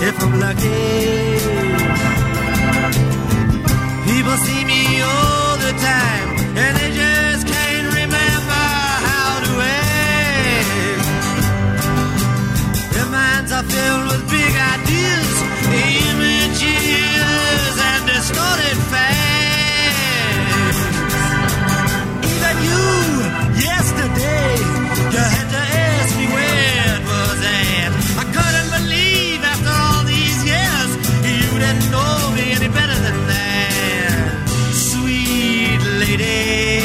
if I'm lucky. People see me all the time, and they just can't remember how to act. Their minds are filled with big ideas, images, and distorted facts. Even you, yesterday, you had to ask me where it was at. I couldn't believe after all these years you didn't know me any better than that, sweet lady.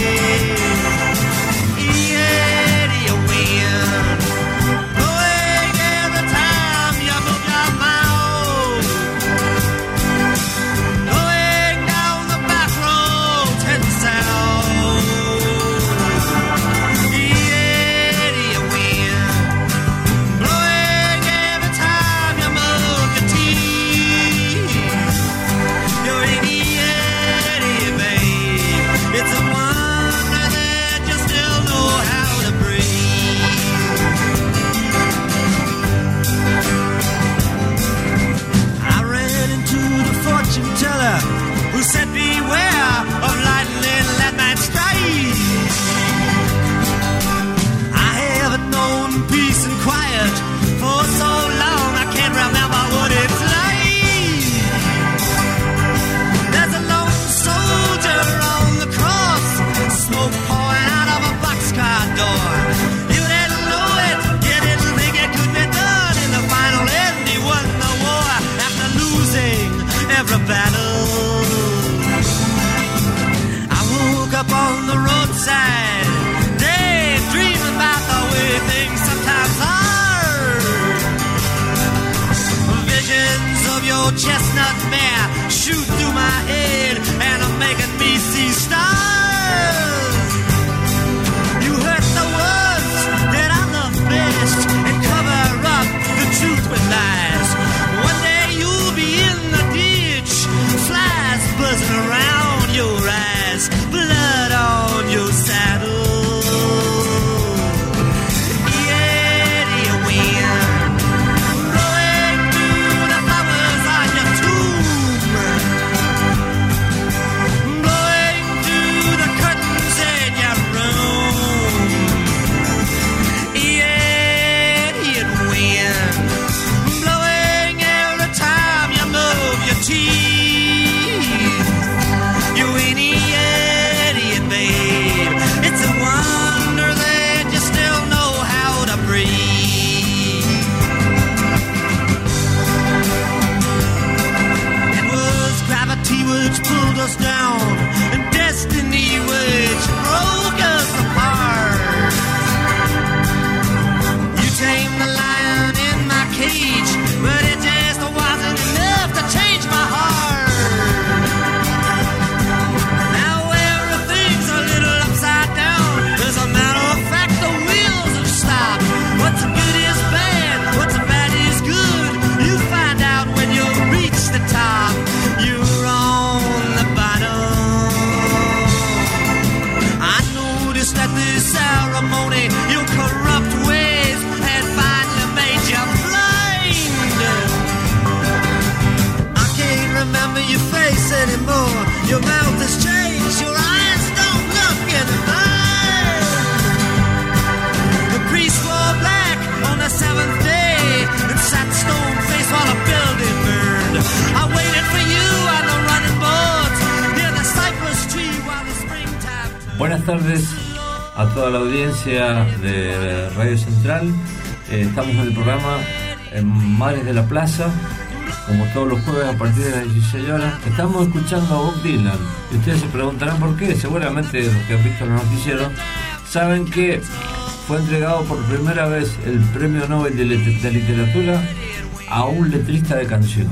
Who said beware of lightning that might strike. I haven't known peace and quiet for so long I can't remember what it's like. There's a lone soldier on the cross, smoke pouring out of a boxcar door. You didn't know it, you didn't think it could be done. In the final end he won the war after losing every battle. Up on the roadside, daydreaming about the way things sometimes are. Visions of your chestnut mare shoot through my head and are making me see stars. You hurt the words that I love best and cover up the truth with lies. One day you'll be in the ditch, flies buzzing around your eyes, blood on your saddle. Which pulled us down, and destiny which broke us apart. You tamed the lion in my cage, but it just wasn't enough to change my heart. Now everything's a little upside down. As a matter of fact, the wheels have stopped. What's good is bad, what's bad is good. You find out when you reach the top. You're on the bottom. I noticed at this ceremony your corrupt ways had finally made you blind. I can't remember your face anymore. Your mouth has changed, your eyes don't look anything. The priest wore black on the seventh day and sat stone-faced while the building burned. I waited for you on the running boards near the cypress tree while the springtime turned. Buenas tardes a toda la audiencia de Radio Central. Estamos en el programa Madres de la Plaza, como todos los jueves a partir de las 16 horas. Estamos escuchando a Bob Dylan. Y ustedes se preguntarán por qué. Seguramente los que han visto los noticieros saben que fue entregado por primera vez el Premio Nobel de Literatura a un letrista de canciones.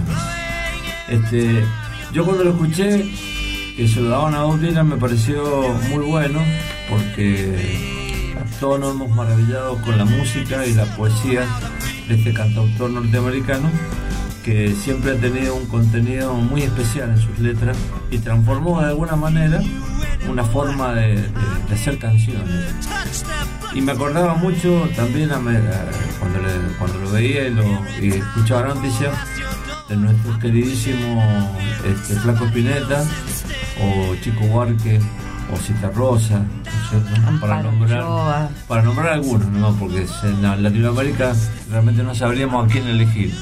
Yo cuando lo escuché, que se lo daban a Bob Dylan, me pareció muy bueno, porque todos nos hemos maravillado con la música y la poesía de este cantautor norteamericano, que siempre ha tenido un contenido muy especial en sus letras y transformó de alguna manera una forma de hacer canciones. Y me acordaba mucho también cuando lo veía y escuchaba noticias de nuestros queridísimos Flaco Spinetta o Chico Buarque o Citarrosa, ¿no? para nombrar algunos, ¿no? Porque en Latinoamérica realmente no sabríamos a quién elegir.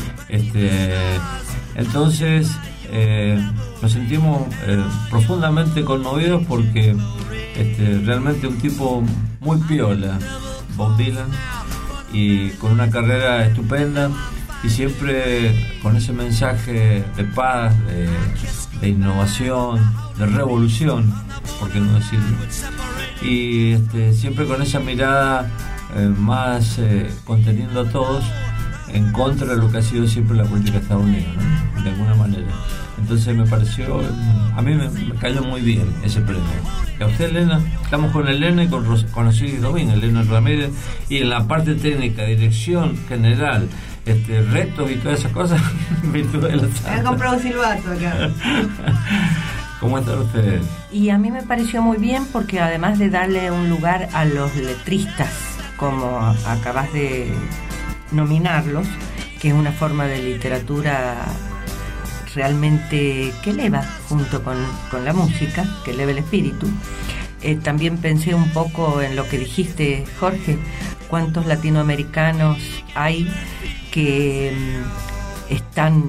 Entonces nos sentimos profundamente conmovidos porque realmente un tipo muy piola, Bob Dylan, y con una carrera estupenda y siempre con ese mensaje de paz, de innovación, de revolución, ¿por qué no decirlo? Y siempre con esa mirada más conteniendo a todos en contra de lo que ha sido siempre la política de Estados Unidos, ¿no? De alguna manera. Entonces me pareció, a mí me cayó muy bien ese premio. Y a usted, Elena, estamos con Elena y con Osiris Domínguez, Elena Ramírez, y en la parte técnica, dirección general, retos y todas esas cosas, virtud de la he comprado un silbato acá. ¿Cómo están ustedes? Y a mí me pareció muy bien porque además de darle un lugar a los letristas, como acabas de nominarlos, que es una forma de literatura realmente que eleva junto con la música, que eleva el espíritu. También pensé un poco en lo que dijiste, Jorge, cuántos latinoamericanos hay que están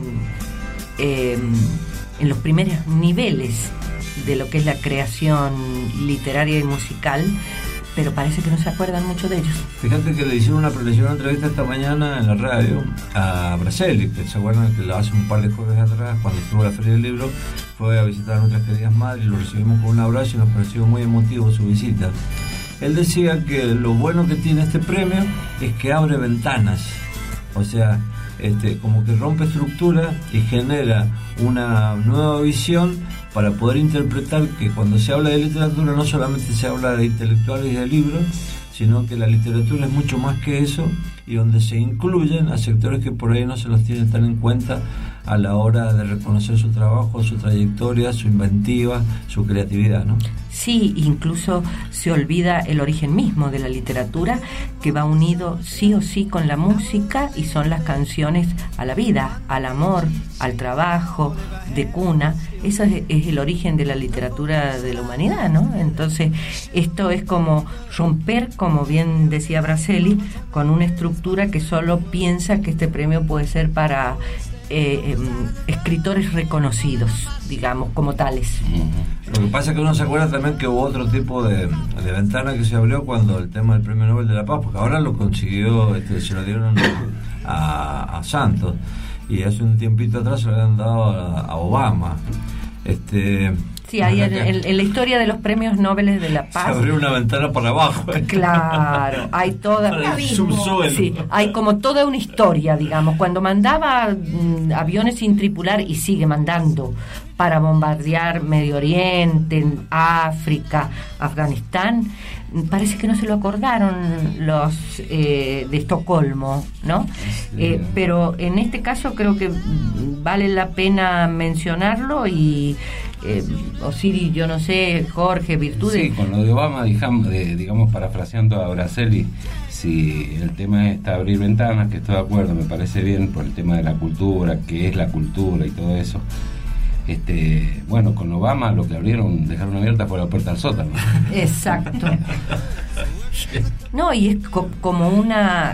en los primeros niveles de lo que es la creación literaria y musical, pero parece que no se acuerdan mucho de ellos. Fíjate que le hicieron una entrevista esta mañana en la radio a Braceli, que se acuerdan que hace un par de jueves atrás, cuando estuvo la Feria del Libro, fue a visitar a nuestras queridas madres y lo recibimos con un abrazo y nos pareció muy emotivo su visita. Él decía que lo bueno que tiene este premio es que abre ventanas, o sea, como que rompe estructura y genera una nueva visión para poder interpretar que cuando se habla de literatura no solamente se habla de intelectuales y de libros, sino que la literatura es mucho más que eso, y donde se incluyen a sectores que por ahí no se los tienen tan en cuenta a la hora de reconocer su trabajo, su trayectoria, su inventiva, su creatividad, ¿no? Sí, incluso se olvida el origen mismo de la literatura, que va unido sí o sí con la música, y son las canciones a la vida, al amor, al trabajo, de cuna. Eso es el origen de la literatura de la humanidad, ¿no? Entonces, esto es como romper, como bien decía Braceli, con una estructura que solo piensa que este premio puede ser para escritores reconocidos, digamos, como tales. Lo que pasa es que uno se acuerda también que hubo otro tipo de ventana que se abrió cuando el tema del Premio Nobel de la Paz, porque ahora lo consiguió, se lo dieron a Santos, y hace un tiempito atrás se lo habían dado a Obama. Sí, ahí en la historia de los premios Nobel de la Paz se abrió una ventana para abajo. Claro, hay toda sí, hay como toda una historia, digamos. Cuando mandaba aviones sin tripular, y sigue mandando, para bombardear Medio Oriente, África, Afganistán, parece que no se lo acordaron los de Estocolmo, ¿no? Pero en este caso creo que vale la pena mencionarlo. Y Osiris, yo no sé, Jorge, virtudes. Sí, con lo de Obama, digamos, parafraseando a Braceli, si el tema es abrir ventanas, que estoy de acuerdo, me parece bien por el tema de la cultura, que es la cultura y todo eso. Bueno, con Obama lo que dejaron abierta fue la puerta al sótano. Exacto. No, y es como una,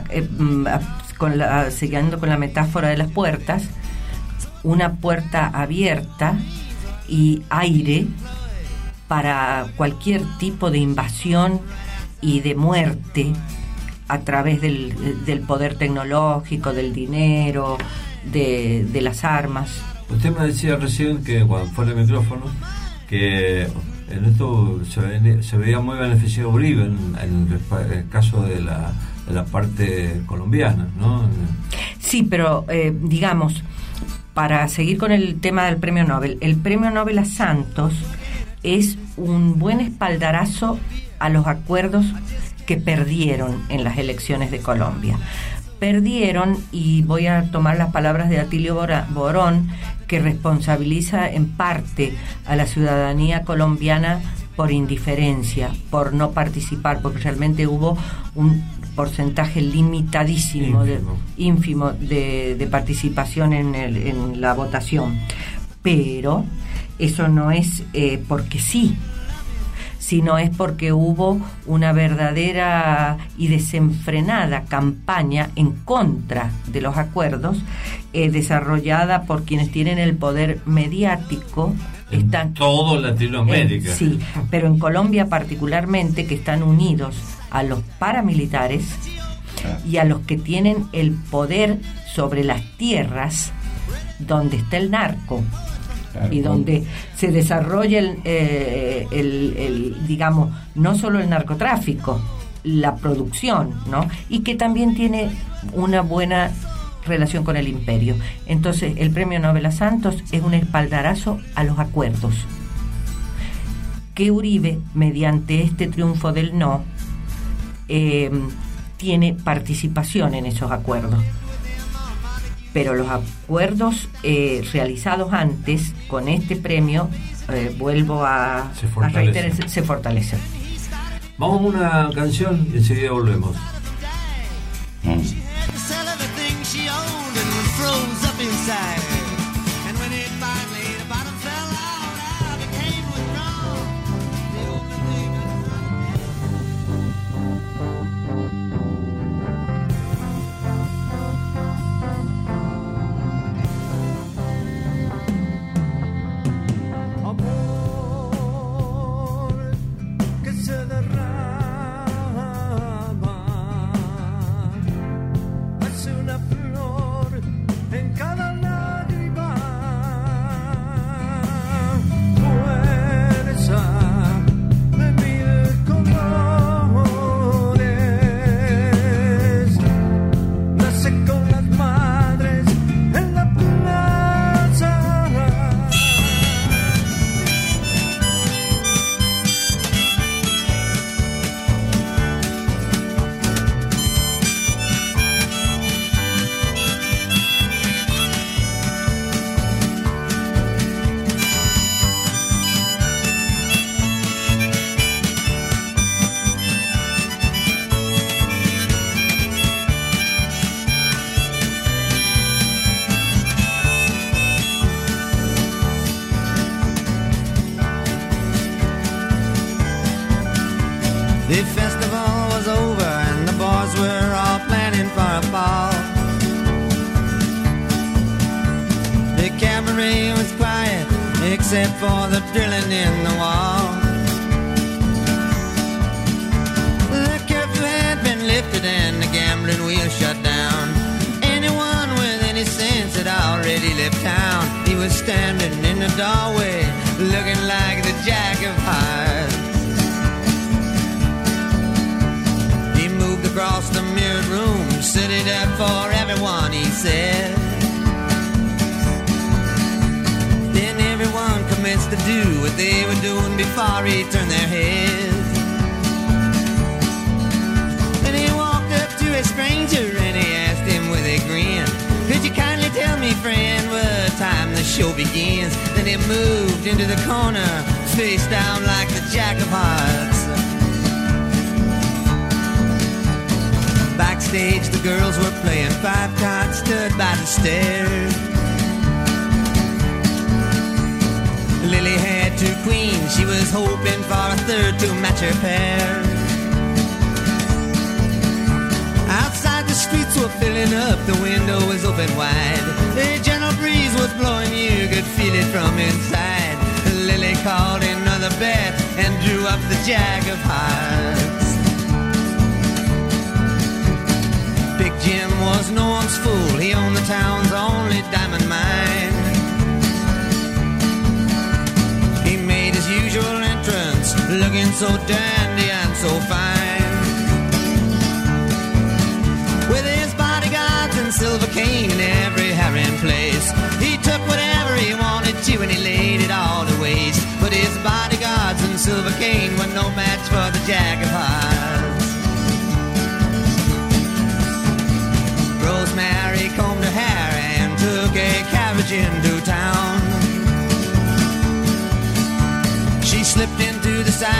siguiendo con la metáfora de las puertas, una puerta abierta y aire para cualquier tipo de invasión y de muerte a través del poder tecnológico, del dinero, de las armas. Usted me decía recién que cuando fuera el micrófono que en esto se veía muy beneficiado Uribe en el caso de la parte colombiana, ¿no? Sí, pero digamos, para seguir con el tema del premio Nobel, el premio Nobel a Santos es un buen espaldarazo a los acuerdos que perdieron en las elecciones de Colombia. Perdieron, y voy a tomar las palabras de Atilio Borón, que responsabiliza en parte a la ciudadanía colombiana por indiferencia, por no participar, porque realmente hubo un porcentaje limitadísimo, ínfimo de participación en la votación. Pero eso no es porque sí, sino es porque hubo una verdadera y desenfrenada campaña en contra de los acuerdos, desarrollada por quienes tienen el poder mediático. Están todo Latinoamérica. Sí, pero en Colombia particularmente, que están unidos a los paramilitares y a los que tienen el poder sobre las tierras donde está el narco. Claro, y donde se desarrolla el digamos, no solo el narcotráfico, la producción, ¿no? Y que también tiene una buena relación con el imperio. Entonces, el Premio Nobel a Santos es un espaldarazo a los acuerdos. Que Uribe, mediante este triunfo del no, tiene participación en esos acuerdos. Pero los acuerdos realizados antes, con este premio, vuelvo a reiterar, se fortalecen. Vamos a una canción y enseguida volvemos. The festival was over and the boys were all planning for a ball. The cabaret was quiet except for the drilling in the wall. The curfew had been lifted and the gambling wheel shut down. Anyone with any sense had already left town. He was standing in the doorway looking like the Jack of Hearts. Across the mirrored room, set it up for everyone, he said. Then everyone commenced to do what they were doing before he turned their heads. Then he walked up to a stranger and he asked him with a grin, could you kindly tell me, friend, what time the show begins? Then he moved into the corner, face down like the Jack of Hearts. Backstage, the girls were playing five cards, stood by the stairs. Lily had two queens, she was hoping for a third to match her pair. Outside, the streets were filling up, the window was open wide. A gentle breeze was blowing, you could feel it from inside. Lily called another bet and drew up the Jack of Hearts. Big Jim was no one's fool, he owned the town's only diamond mine. He made his usual entrance, looking so dandy and so fine. With his bodyguards and silver cane in every harem place, he took whatever he wanted to and he laid it all to waste. But his bodyguards and silver cane were no match for the Jack of Hearts. Rosemary combed her hair and took a carriage into town. She slipped into the side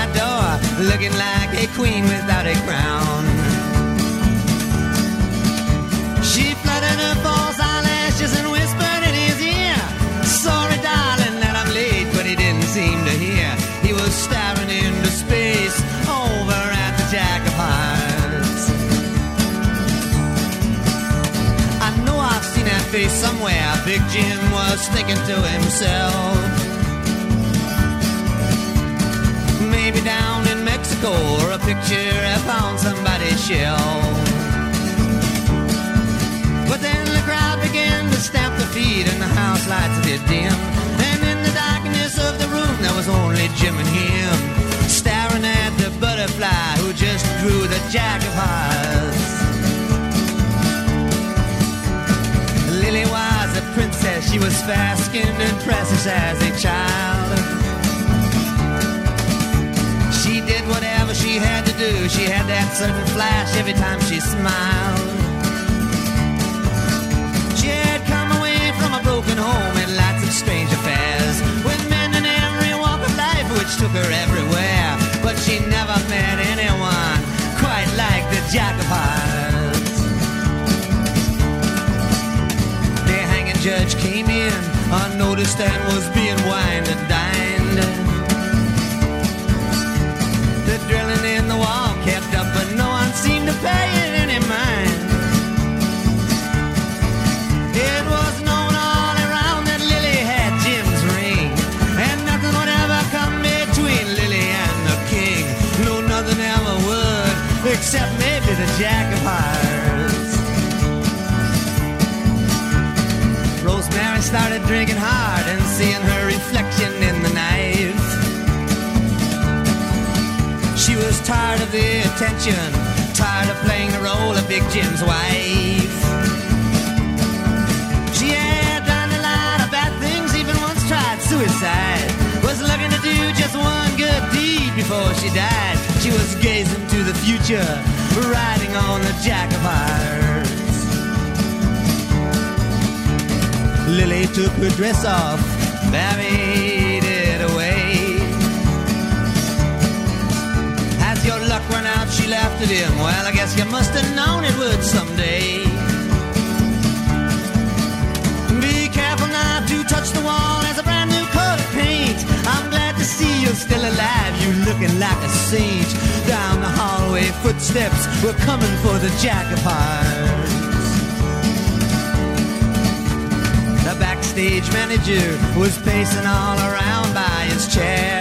looking like a queen without a crown. She fluttered her false eyelashes and whispered in his ear, sorry darling that I'm late, but he didn't seem to hear. He was staring into space over at the Jack of Hearts. I know I've seen that face somewhere. Big Jim was thinking to himself, maybe down in Mexico, or a picture upon somebody's shelf. But then the crowd began to stamp their feet and the house lights a bit dim. And in the darkness of the room there was only Jim and him, staring at the butterfly who just drew the Jack of Hearts. Lily was a princess, she was fair-skinned and precious as a child. She did whatever she had to do, she had that sudden flash every time she smiled. She had come away from a broken home and lots of strange affairs, with men in every walk of life which took her everywhere. But she never met anyone quite like the Jack of Hearts. The hanging judge came in unnoticed and was being wined and dined. The drilling in the wall kept up, but no one seemed to pay it any mind. It was known all around that Lily had Jim's ring, and nothing would ever come between Lily and the king. No, nothing ever would, except maybe the Jack of Hearts. Rosemary started drinking hard and seeing her reflection in the night. She was tired of the attention, tired of playing the role of Big Jim's wife. She had done a lot of bad things, even once tried suicide. Was looking to do just one good deed before she died. She was gazing to the future, riding on the Jack of Hearts. Lily took her dress off, buried it away. As your luck ran out, she laughed at him. Well, I guess you must have known it would someday. Be careful not to touch the wall as a brand new coat of paint. I'm glad to see you're still alive, you looking like a saint. Down the hallway, footsteps were coming for the Jack of Hearts. The backstage manager was pacing all around by his chair.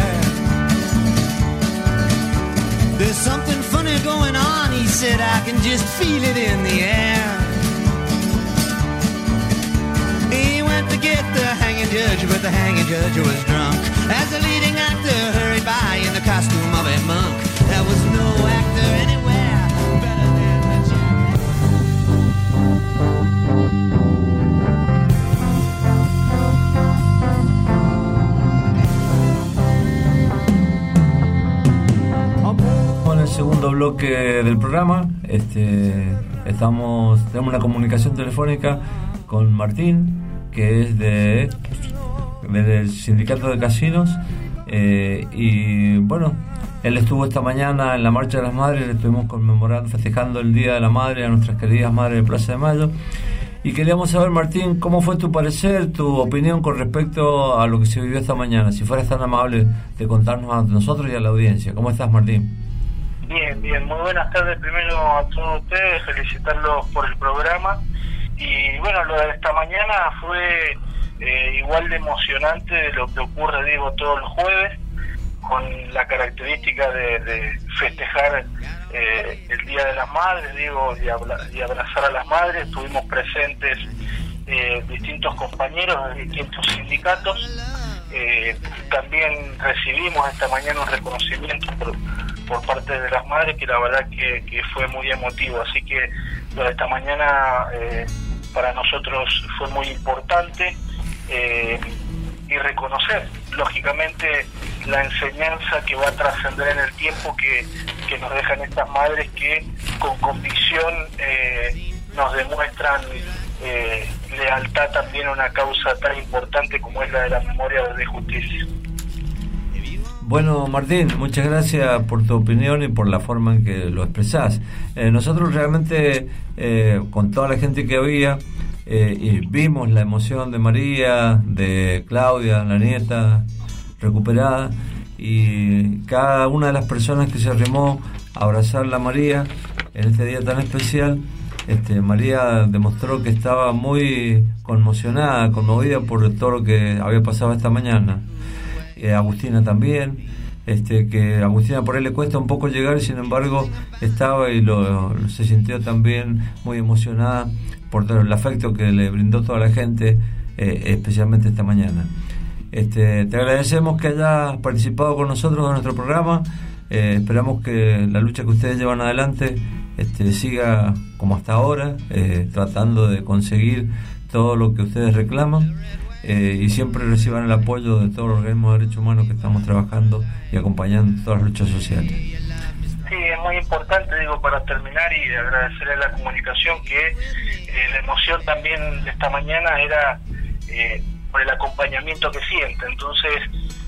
There's something funny going on, he said, I can just feel it in the air. He went to get the hanging judge, but the hanging judge was drunk. As the leading actor hurried by in the costume of a monk, there was no actor anywhere better than the Jack. En el segundo bloque del programa tenemos una comunicación telefónica con Martín, que es del sindicato de casinos, y bueno, él estuvo esta mañana en la Marcha de las Madres, le estuvimos conmemorando, festejando el Día de la Madre a nuestras queridas madres de Plaza de Mayo, y queríamos saber, Martín, cómo fue tu parecer, tu opinión con respecto a lo que se vivió esta mañana, si fueras tan amable de contarnos a nosotros y a la audiencia. ¿Cómo estás, Martín? Bien, muy buenas tardes primero a todos ustedes, felicitarlos por el programa. Y bueno, lo de esta mañana fue igual de emocionante de lo que ocurre, digo, todos los jueves, con la característica de festejar el Día de las Madres, digo, y abrazar a las madres. Estuvimos presentes distintos compañeros de distintos sindicatos. También recibimos esta mañana un reconocimiento por parte de las madres, que la verdad que fue muy emotivo. Así que lo de esta mañana para nosotros fue muy importante, y reconocer lógicamente la enseñanza que va a trascender en el tiempo que nos dejan estas madres, que con convicción nos demuestran lealtad también a una causa tan importante como es la de la memoria de justicia. Bueno, Martín, muchas gracias por tu opinión y por la forma en que lo expresás. Nosotros realmente, con toda la gente que había, y vimos la emoción de María, de Claudia, la nieta recuperada, y cada una de las personas que se arrimó a abrazarla a María en este día tan especial, María demostró que estaba muy conmocionada, conmovida por todo lo que había pasado esta mañana. Agustina también, que a Agustina por ahí le cuesta un poco llegar, y sin embargo estaba y se sintió también muy emocionada por todo el afecto que le brindó toda la gente, especialmente esta mañana. Te agradecemos que hayas participado con nosotros en nuestro programa. Esperamos que la lucha que ustedes llevan adelante siga como hasta ahora, tratando de conseguir todo lo que ustedes reclaman, y siempre reciban el apoyo de todos los organismos de derechos humanos que estamos trabajando y acompañando todas las luchas sociales. Sí, es muy importante, para terminar y agradecerle a la comunicación que la emoción también de esta mañana era por el acompañamiento que siente. Entonces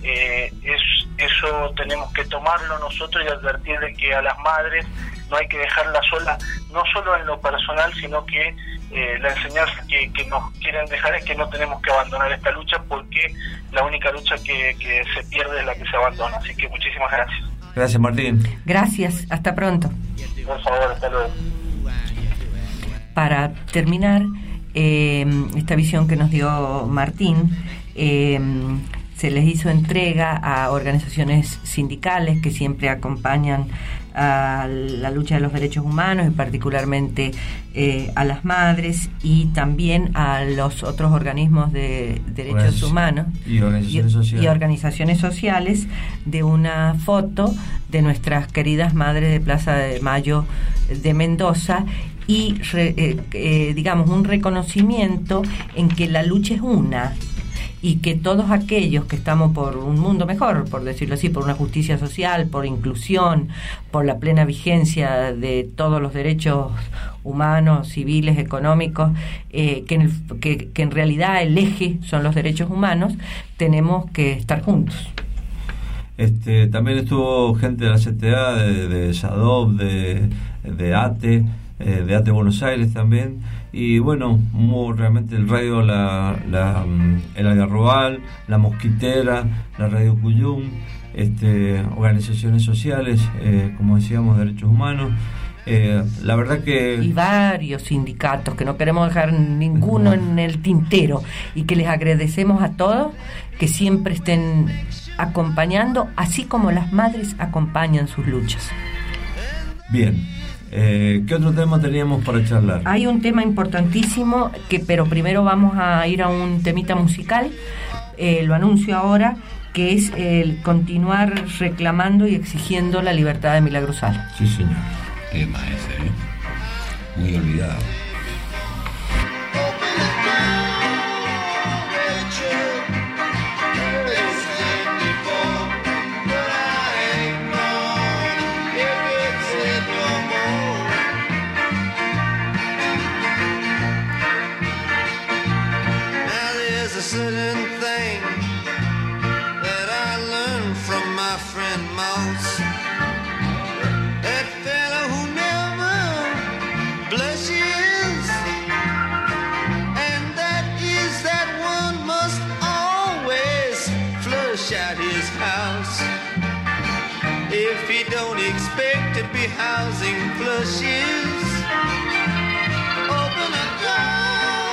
eso tenemos que tomarlo nosotros y advertir de que a las madres no hay que dejarlas solas, no solo en lo personal, sino que la enseñanza que nos quieren dejar es que no tenemos que abandonar esta lucha, porque la única lucha que se pierde es la que se abandona. Así que muchísimas gracias. Gracias, Martín. Gracias, hasta pronto. Por favor, hasta luego. Para terminar, esta visión que nos dio Martín, se les hizo entrega a organizaciones sindicales que siempre acompañan a la lucha de los derechos humanos, y particularmente a las madres, y también a los otros organismos de derechos humanos y organizaciones sociales, de una foto de nuestras queridas madres de Plaza de Mayo de Mendoza, y digamos un reconocimiento en que la lucha es una, y que todos aquellos que estamos por un mundo mejor, por decirlo así, por una justicia social, por inclusión, por la plena vigencia de todos los derechos humanos, civiles, económicos, que en realidad el eje son los derechos humanos, tenemos que estar juntos. También estuvo gente de la CTA, de SADOP, de ATE, de ATE Buenos Aires también, y bueno, realmente el radio, el Algarrobal, la Mosquitera, la Radio Cuyum, organizaciones sociales, como decíamos, derechos humanos, la verdad que... Y varios sindicatos, que no queremos dejar ninguno en el tintero, y que les agradecemos a todos que siempre estén acompañando, así como las madres acompañan sus luchas. Bien. ¿Qué otro tema teníamos para charlar? Hay un tema importantísimo, pero primero vamos a ir a un temita musical, lo anuncio ahora, que es el continuar reclamando y exigiendo la libertad de Milagro Sala. Sí, señor. Tema ese, muy olvidado. Certain thing that I learned from my friend Mouse, that fellow who never blushes, and that is that one must always flush out his house. If he don't expect to be housing flushes, open a door.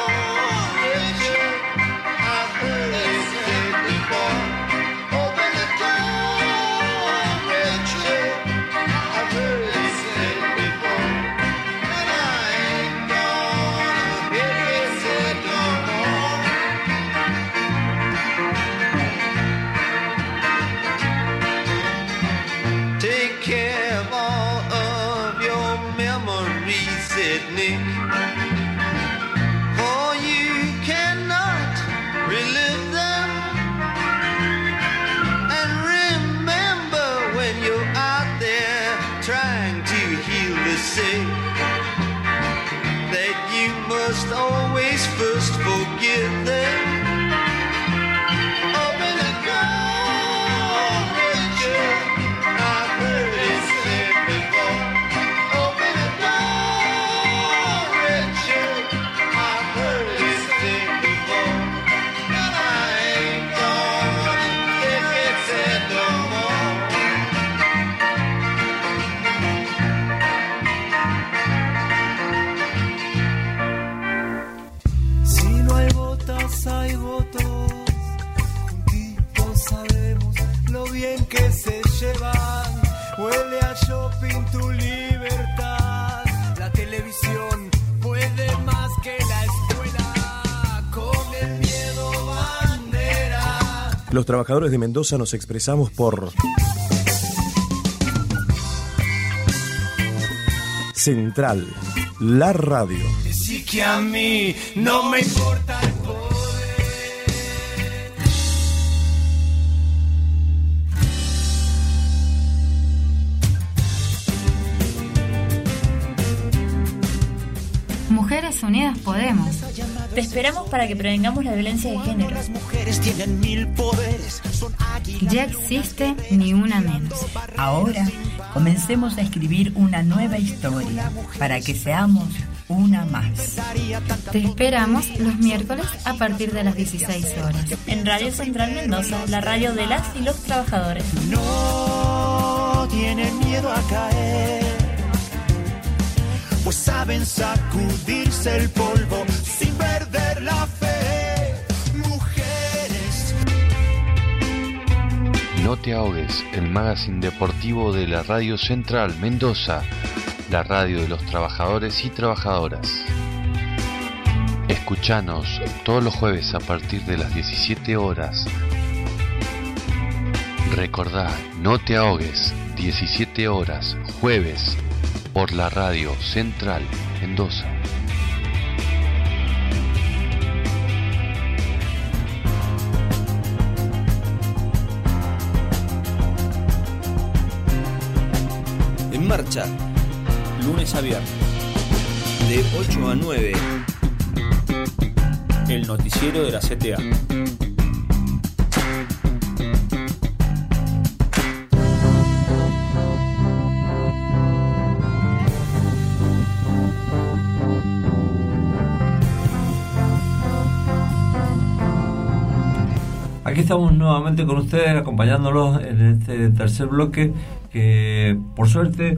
That you must always first forgive them. Open the door, que se llevan. Huele a shopping tu libertad. La televisión puede más que la escuela. Con el miedo bandera. Los trabajadores de Mendoza nos expresamos por Central, la radio. Sí que a mí no me importa el poder. Mujeres Unidas Podemos. Te esperamos para que prevengamos la violencia de género. Ya existe Ni Una Menos. Ahora comencemos a escribir una nueva historia para que seamos una más. Te esperamos los miércoles a partir de las 16 horas. En Radio Central Mendoza, la radio de las y los trabajadores. No tienen miedo a caer, pues saben sacudirse el polvo sin perder la fe. Mujeres. No te ahogues, el magazine deportivo de la Radio Central Mendoza, la radio de los trabajadores y trabajadoras. Escuchanos todos los jueves a partir de las 17 horas. Recordá, No te ahogues, 17 horas, jueves, por la Radio Central Mendoza. En marcha, lunes a viernes, de 8 a 9, el noticiero de la CTA. Aquí estamos nuevamente con ustedes, acompañándolos en este tercer bloque, que por suerte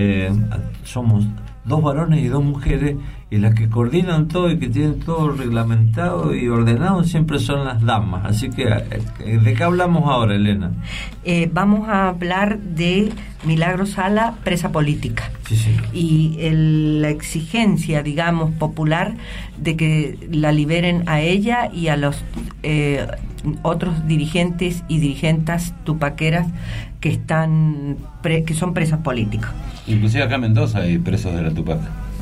somos 2 varones y 2 mujeres, y las que coordinan todo y que tienen todo reglamentado y ordenado siempre son las damas. Así que, ¿de qué hablamos ahora, Elena? Vamos a hablar de Milagro Sala, presa política. Sí, sí. Y la exigencia, digamos, popular de que la liberen a ella y a los otros dirigentes y dirigentas tupaqueras que están que son presas políticas. Inclusive acá en Mendoza hay presos de la Tupac.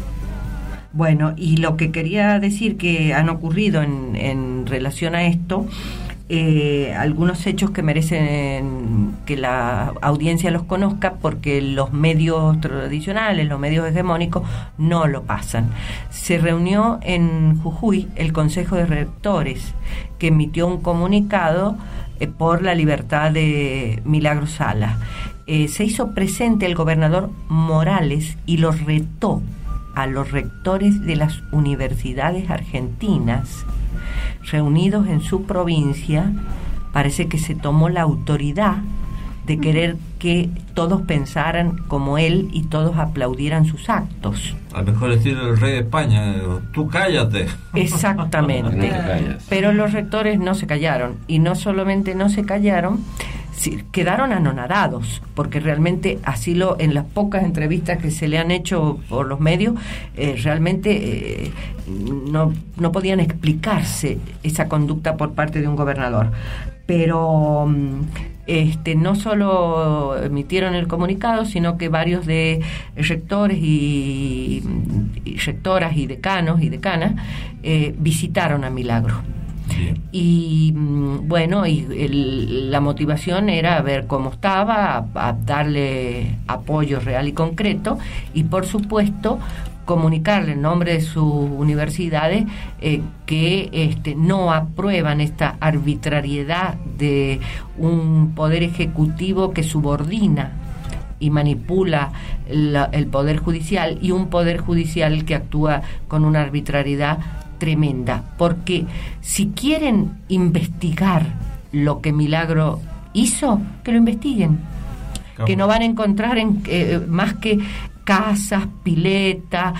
Bueno, y lo que quería decir que han ocurrido en relación a esto, algunos hechos que merecen que la audiencia los conozca, porque los medios tradicionales, los medios hegemónicos, no lo pasan. Se reunió en Jujuy el Consejo de Rectores, que emitió un comunicado por la libertad de Milagro Sala. Se hizo presente el gobernador Morales y los retó a los rectores de las universidades argentinas reunidos en su provincia. Parece que se tomó la autoridad de querer que todos pensaran como él y todos aplaudieran sus actos. Al mejor estilo del rey de España, tú cállate. Exactamente. No te callas. Pero los rectores no se callaron, y no solamente no se callaron, quedaron anonadados, porque realmente así en las pocas entrevistas que se le han hecho por los medios, realmente no podían explicarse esa conducta por parte de un gobernador. Pero no solo emitieron el comunicado, sino que varios de rectores y rectoras y decanos y decanas visitaron a Milagro. Y bueno, la motivación era ver cómo estaba, a darle apoyo real y concreto, y por supuesto comunicarle en nombre de sus universidades que no aprueban esta arbitrariedad de un poder ejecutivo que subordina y manipula el poder judicial, y un poder judicial que actúa con una arbitrariedad tremenda. Porque si quieren investigar lo que Milagro hizo, que lo investiguen. ¿Cómo? Que no van a encontrar más que casas, piletas,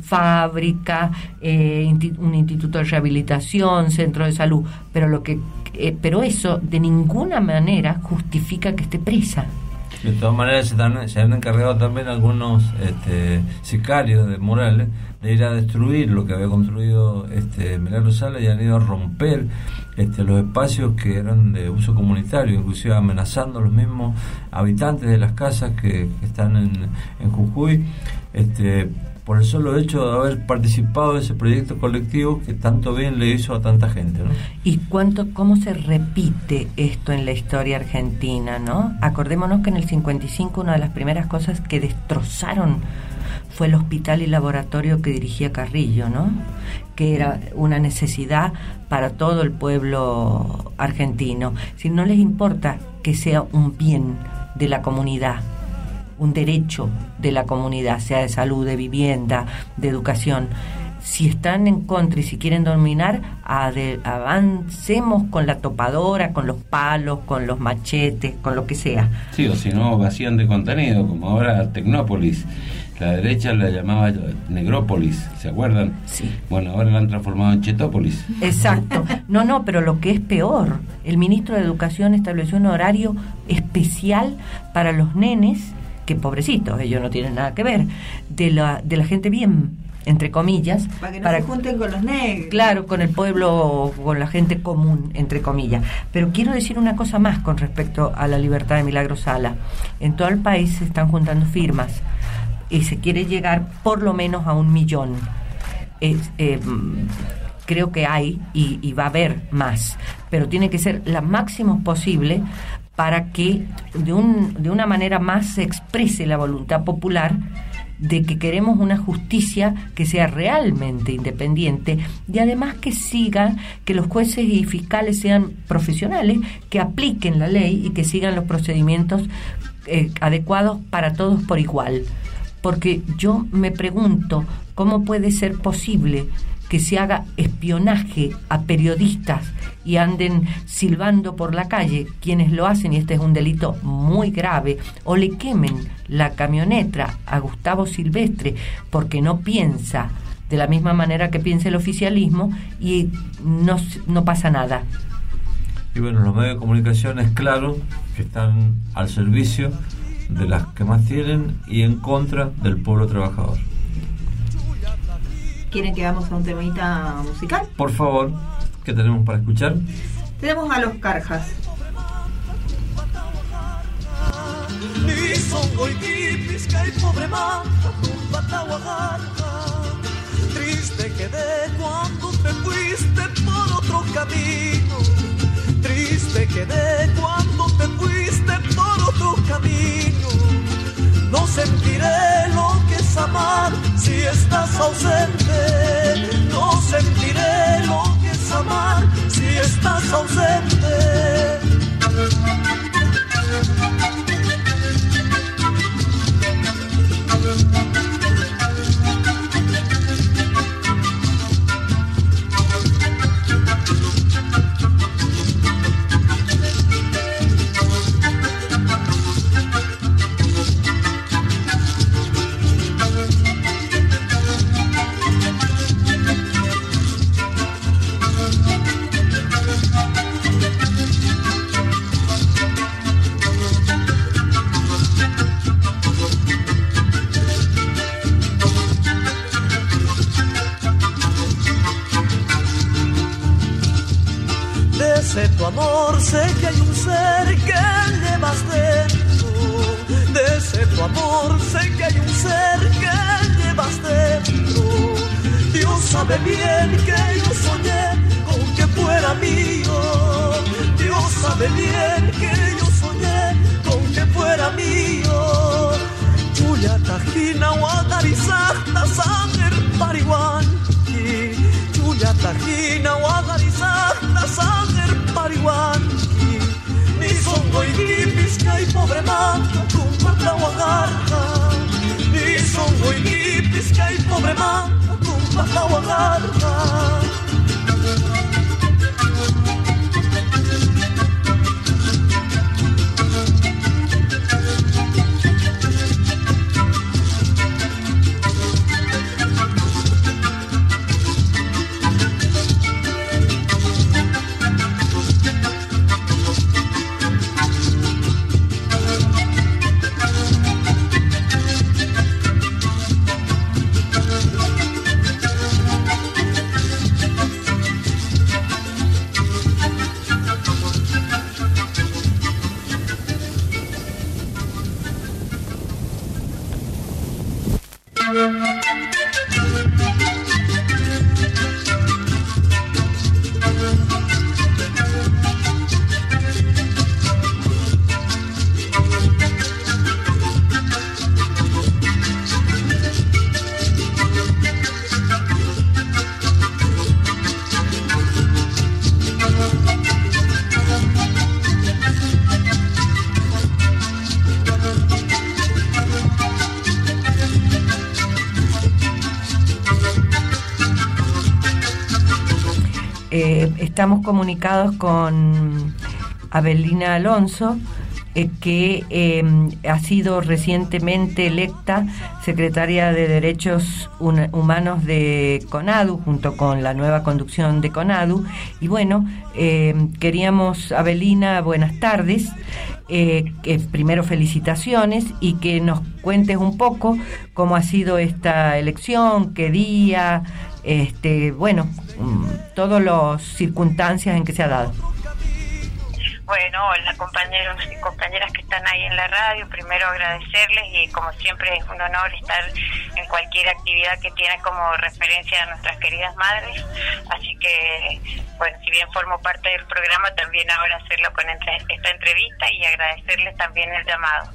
fábrica, un instituto de rehabilitación, centro de salud. Pero lo que pero eso de ninguna manera justifica que esté presa. De todas maneras se han encargado también algunos sicarios de Morales de ir a destruir lo que había construido Milagro Sala, y han ido a romper los espacios que eran de uso comunitario, inclusive amenazando a los mismos habitantes de las casas que están en Jujuy, por el solo hecho de haber participado de ese proyecto colectivo que tanto bien le hizo a tanta gente, ¿no? Y cómo se repite esto en la historia argentina, ¿no? Acordémonos que en el 55 una de las primeras cosas que destrozaron fue el hospital y laboratorio que dirigía Carrillo, ¿no? Que era una necesidad para todo el pueblo argentino. Si no les importa que sea un bien de la comunidad, un derecho de la comunidad, sea de salud, de vivienda, de educación. Si están en contra y si quieren dominar, avancemos con la topadora, con los palos, con los machetes, con lo que sea. Sí, o si no, vacían de contenido, como ahora Tecnópolis. La derecha la llamaba Negrópolis, ¿se acuerdan? Sí. Bueno, ahora la han transformado en Chetópolis. Exacto. No, pero lo que es peor, el ministro de Educación estableció un horario especial para los nenes, que pobrecitos, ellos no tienen nada que ver, de la gente bien, entre comillas, para que no se junten con los negros. Claro, con el pueblo, con la gente común, entre comillas. Pero quiero decir una cosa más con respecto a la libertad de Milagro Sala. En todo el país se están juntando firmas y se quiere llegar por lo menos a 1 millón. Creo que hay y va a haber más, pero tiene que ser la máximo posible para que de una manera más se exprese la voluntad popular de que queremos una justicia que sea realmente independiente y además que los jueces y fiscales sean profesionales, que apliquen la ley y que sigan los procedimientos adecuados para todos por igual. Porque yo me pregunto cómo puede ser posible que se haga espionaje a periodistas y anden silbando por la calle quienes lo hacen, y este es un delito muy grave, o le quemen la camioneta a Gustavo Silvestre porque no piensa de la misma manera que piensa el oficialismo y no pasa nada. Y bueno, los medios de comunicación es claro que están al servicio de las que más tienen y en contra del pueblo trabajador. ¿Quieren que vamos a un temita musical? Por favor, ¿qué tenemos para escuchar? Tenemos a Los Carjas. Triste quedé cuando te fuiste por otro camino. Triste quedé cuando te fuiste por otro camino. No sentiré lo que es amar si estás ausente. No sentiré lo que es amar si estás ausente. De tu amor sé que hay un ser que llevas dentro. De ese tu amor sé que hay un ser que llevas dentro. Dios sabe bien que yo soñé con que fuera mío. Dios sabe bien que yo soñé con que fuera mío. Chuya tajina wagarizahta sanger pariwanki. Chuya tajina wagarizahta sanger pariwanki. Ni songo y pizca y pobre mata kumpata wagarja. Ni songo y pizca y pobre mata kumpata wagarja. Estamos comunicados con Avelina Alonso, que ha sido recientemente electa secretaria de Derechos Humanos de CONADU, junto con la nueva conducción de CONADU. Y bueno, queríamos, Avelina, buenas tardes. Primero felicitaciones y que nos cuentes un poco cómo ha sido esta elección, qué día, todas las circunstancias en que se ha dado. Bueno, hola compañeros y compañeras que están ahí en la radio. Primero agradecerles y como siempre es un honor estar en cualquier actividad que tiene como referencia a nuestras queridas madres. Así que, bueno, si bien formo parte del programa, también ahora hacerlo con esta entrevista y agradecerles también el llamado.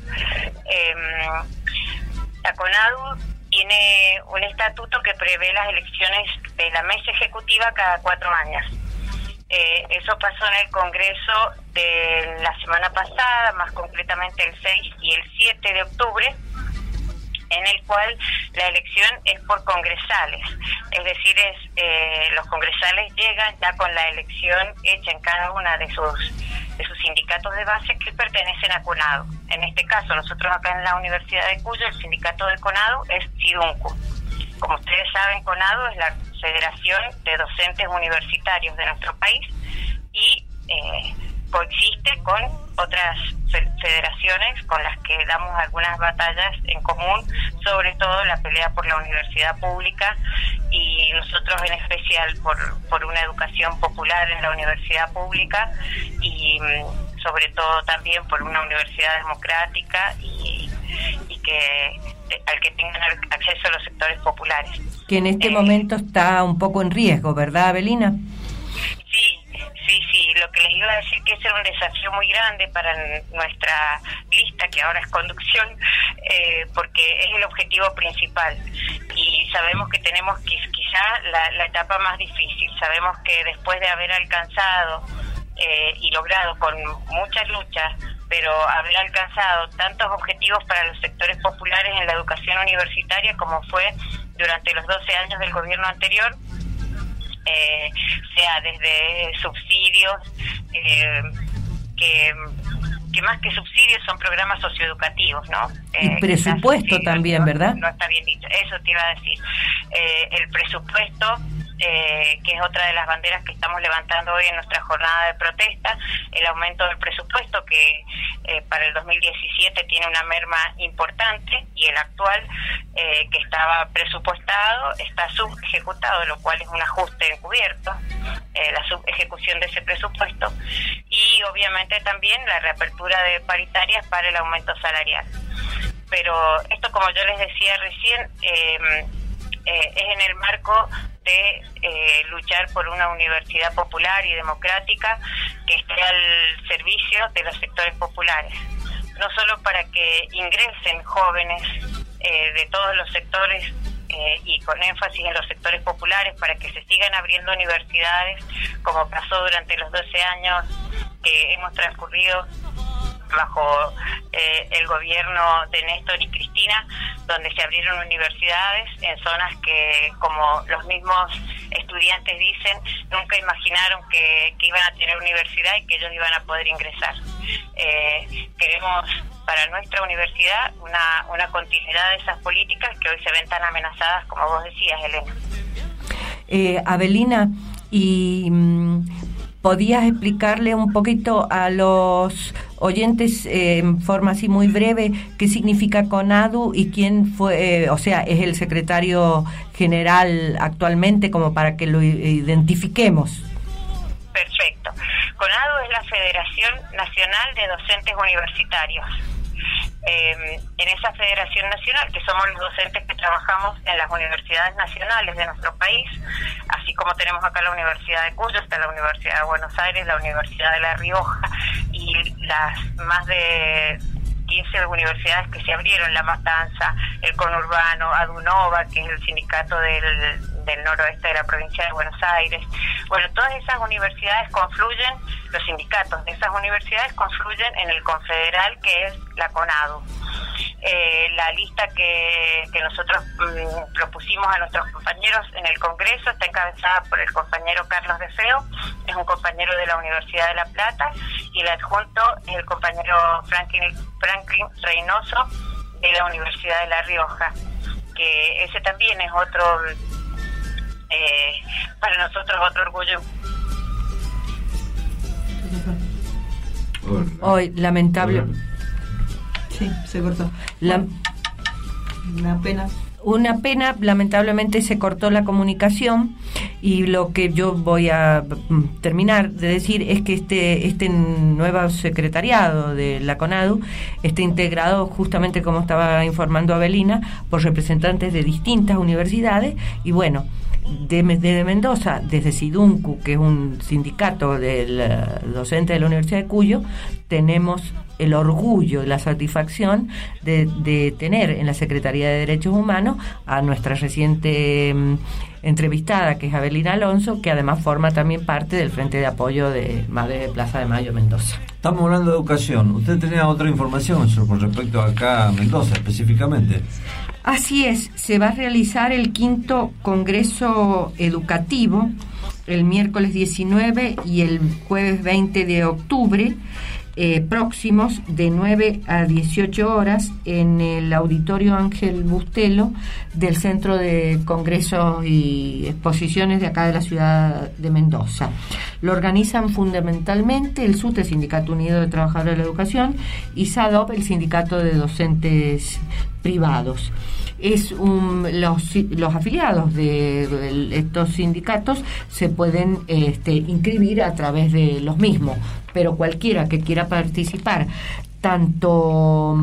La CONADU tiene un estatuto que prevé las elecciones de la mesa ejecutiva cada 4 años. Eso pasó en el Congreso de la semana pasada, más concretamente el 6 y el 7 de octubre, en el cual la elección es por congresales, es decir, los congresales llegan ya con la elección hecha en cada una de sus sindicatos de base que pertenecen a CONADU. En este caso, nosotros acá en la Universidad de Cuyo, el sindicato de CONADU es SIDUNCU. Como ustedes saben, CONADU es la Federación de Docentes Universitarios de nuestro país y coexiste con otras federaciones con las que damos algunas batallas en común, sobre todo la pelea por la universidad pública y nosotros en especial por una educación popular en la universidad pública y sobre todo también por una universidad democrática y que al que tengan acceso a los sectores populares. Que en este momento está un poco en riesgo, ¿verdad, Avelina? Sí, lo que les iba a decir que ese era un desafío muy grande para nuestra lista, que ahora es conducción, porque es el objetivo principal y sabemos que tenemos quizá la etapa más difícil. Sabemos que después de haber alcanzado y logrado con muchas luchas, pero haber alcanzado tantos objetivos para los sectores populares en la educación universitaria como fue durante los 12 años del gobierno anterior, sea desde subsidios, que más que subsidios son programas socioeducativos, ¿no? Y presupuesto también, ¿verdad? No está bien dicho, eso te iba a decir. El presupuesto, que es otra de las banderas que estamos levantando hoy en nuestra jornada de protesta, el aumento del presupuesto que para el 2017 tiene una merma importante y el actual que estaba presupuestado está subejecutado, lo cual es un ajuste encubierto, la subejecución de ese presupuesto y obviamente también la reapertura de paritarias para el aumento salarial. Pero esto, como yo les decía recién, es en el marco de luchar por una universidad popular y democrática que esté al servicio de los sectores populares, no solo para que ingresen jóvenes de todos los sectores y con énfasis en los sectores populares para que se sigan abriendo universidades como pasó durante los 12 años que hemos transcurrido bajo el gobierno de Néstor y Cristina, donde se abrieron universidades en zonas que, como los mismos estudiantes dicen, nunca imaginaron que iban a tener universidad y que ellos iban a poder ingresar. Queremos para nuestra universidad una continuidad de esas políticas que hoy se ven tan amenazadas como vos decías, Elena. Avelina, y ¿podías explicarle un poquito a los oyentes en forma así muy breve qué significa CONADU y quién fue, es el secretario general actualmente, como para que lo identifiquemos? Perfecto. CONADU es la Federación Nacional de Docentes Universitarios. En esa federación nacional, que somos los docentes que trabajamos en las universidades nacionales de nuestro país, así como tenemos acá la Universidad de Cuyo, está la Universidad de Buenos Aires, la Universidad de La Rioja y las más de 15 universidades que se abrieron, La Matanza, el Conurbano, Adunova, que es el sindicato del noroeste de la provincia de Buenos Aires. Bueno, todas esas universidades confluyen, los sindicatos de esas universidades confluyen en el confederal, que es la CONADU. La lista que nosotros propusimos a nuestros compañeros en el Congreso está encabezada por el compañero Carlos De Feo, es un compañero de la Universidad de La Plata, y el adjunto es el compañero Franklin Reynoso de la Universidad de La Rioja, que ese también es otro, para nosotros otro orgullo. Hoy, lamentable. Sí, se cortó. Una pena, lamentablemente se cortó la comunicación, y lo que yo voy a terminar de decir es que este nuevo secretariado de la CONADU está integrado, justamente como estaba informando Abelina, por representantes de distintas universidades, y bueno, desde Mendoza, desde SIDUNCU, que es un sindicato del docente de la Universidad de Cuyo, tenemos el orgullo y la satisfacción de tener en la Secretaría de Derechos Humanos a nuestra reciente entrevistada, que es Abelina Alonso, que además forma también parte del Frente de Apoyo de Madres de Plaza de Mayo, Mendoza. Estamos hablando de educación. ¿Usted tenía otra información con respecto acá a Mendoza específicamente? Así es, se va a realizar el 5º Congreso Educativo el miércoles 19 y el jueves 20 de octubre próximos, de 9 a 18 horas, en el Auditorio Ángel Bustelo del Centro de Congresos y Exposiciones de acá de la ciudad de Mendoza. Lo organizan fundamentalmente el SUTE, Sindicato Unido de Trabajadores de la Educación, y SADOP, el Sindicato de Docentes Privados. Los afiliados de estos sindicatos se pueden inscribir a través de los mismos, pero cualquiera que quiera participar, tanto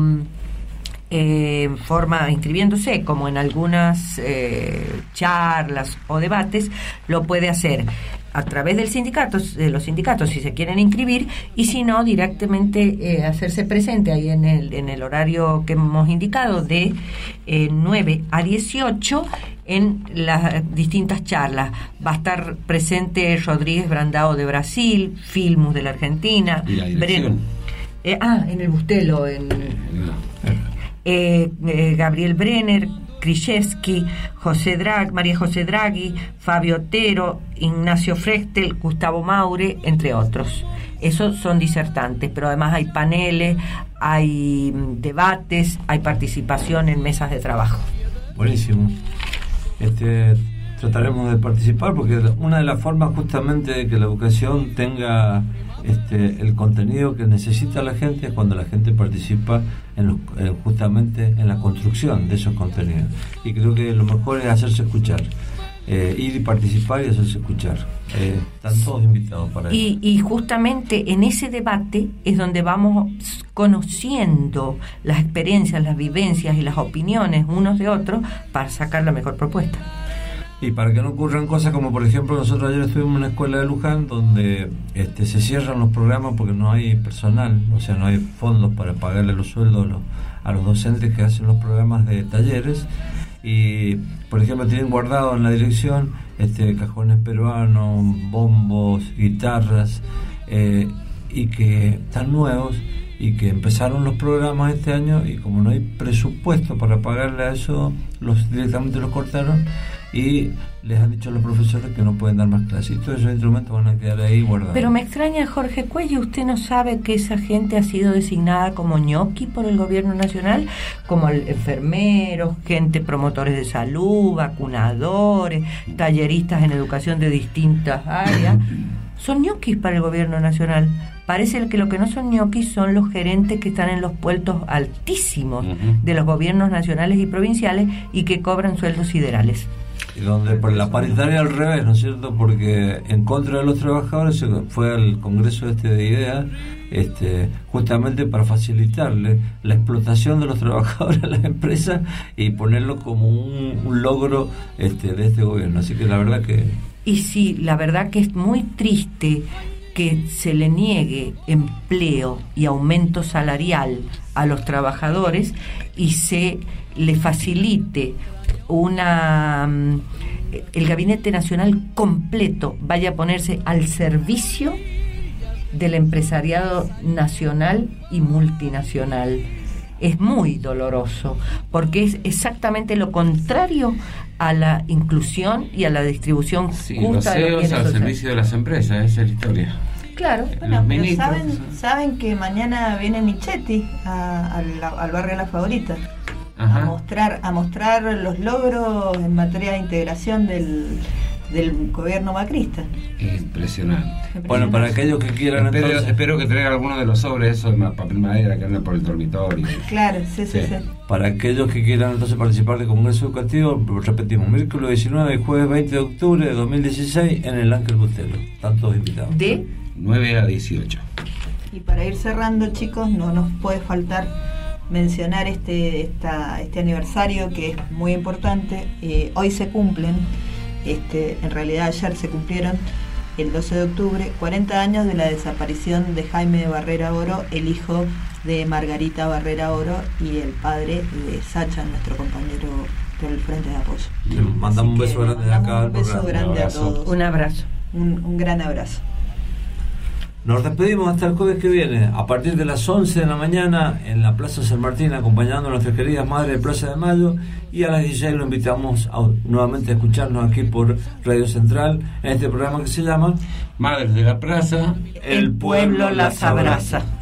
forma inscribiéndose como en algunas charlas o debates, lo puede hacer a través del sindicato, de los sindicatos, si se quieren inscribir, y si no, directamente hacerse presente ahí en el horario que hemos indicado, de 9 a 18 en las distintas charlas. Va a estar presente Rodríguez Brandao de Brasil, Filmus de la Argentina, ¿y la dirección? En el Bustelo, Gabriel Brenner, Krzyzewski, María José Draghi, Fabio Otero, Ignacio Frechtel, Gustavo Maure, entre otros. Esos son disertantes, pero además hay paneles, hay debates, hay participación en mesas de trabajo. Buenísimo. Trataremos de participar, porque una de las formas justamente de que la educación tenga el contenido que necesita la gente es cuando la gente participa justamente en la construcción de esos contenidos, y creo que lo mejor es hacerse escuchar, ir y participar y hacerse escuchar. Están todos invitados para eso. Y justamente en ese debate es donde vamos conociendo las experiencias, las vivencias y las opiniones unos de otros para sacar la mejor propuesta. Y para que no ocurran cosas como, por ejemplo, nosotros ayer estuvimos en una escuela de Luján donde se cierran los programas porque no hay personal, o sea, no hay fondos para pagarle los sueldos a los docentes que hacen los programas de talleres, y, por ejemplo, tienen guardado en la dirección cajones peruanos, bombos, guitarras, y que están nuevos y que empezaron los programas este año, y como no hay presupuesto para pagarle a eso, directamente los cortaron, y les han dicho a los profesores que no pueden dar más clases, y todos esos instrumentos van a quedar ahí guardados. Pero me extraña, Jorge Cuello, ¿usted no sabe que esa gente ha sido designada como ñoqui por el gobierno nacional? Como enfermeros, gente, promotores de salud, vacunadores, talleristas en educación de distintas áreas. Son ñoquis para el gobierno nacional. Parece que lo que no son ñoquis son los gerentes que están en los puestos altísimos de los gobiernos nacionales y provinciales y que cobran sueldos siderales. y donde por la paritaria al revés, ¿no es cierto? Porque en contra de los trabajadores se fue al Congreso de Ideas, justamente para facilitarle la explotación de los trabajadores a las empresas y ponerlo como un logro de este gobierno. Así que la verdad que... Y sí, la verdad que es muy triste que se le niegue empleo y aumento salarial a los trabajadores y se le facilite el Gabinete Nacional completo vaya a ponerse al servicio del empresariado nacional y multinacional. Es muy doloroso, porque es exactamente lo contrario a la inclusión y a la distribución justa de los bienes al servicio de las empresas, esa es la historia. Claro. Bueno, pero saben que mañana viene Michetti al barrio La Favorita a mostrar los logros en materia de integración del gobierno macrista. Impresionante. Bueno, para aquellos que quieran espero que traigan algunos de los sobres esos de papel madera que andan por el dormitorio. Claro, sí. Para aquellos que quieran entonces participar del Congreso Educativo, repetimos, miércoles 19 y jueves 20 de octubre de 2016 en el Ángel Bustelo. Están todos invitados. De 9 a 18. Y para ir cerrando, chicos, no nos puede faltar mencionar este aniversario que es muy importante. Hoy se cumplen, en realidad ayer se cumplieron, el 12 de octubre, 40 años de la desaparición de Jaime de Barrera Oro, el hijo de Margarita Barrera Oro y el padre de Sacha, nuestro compañero del Frente de Apoyo. Mandamos un beso grande de acá. Un beso grande a todos. Un abrazo. Un gran abrazo. Nos despedimos hasta el jueves que viene, a partir de las 11 de la mañana en la Plaza San Martín, acompañando a nuestras queridas madres de Plaza de Mayo, y a las 16 lo invitamos nuevamente a escucharnos aquí por Radio Central, en este programa que se llama Madres de la Plaza, el pueblo las abraza.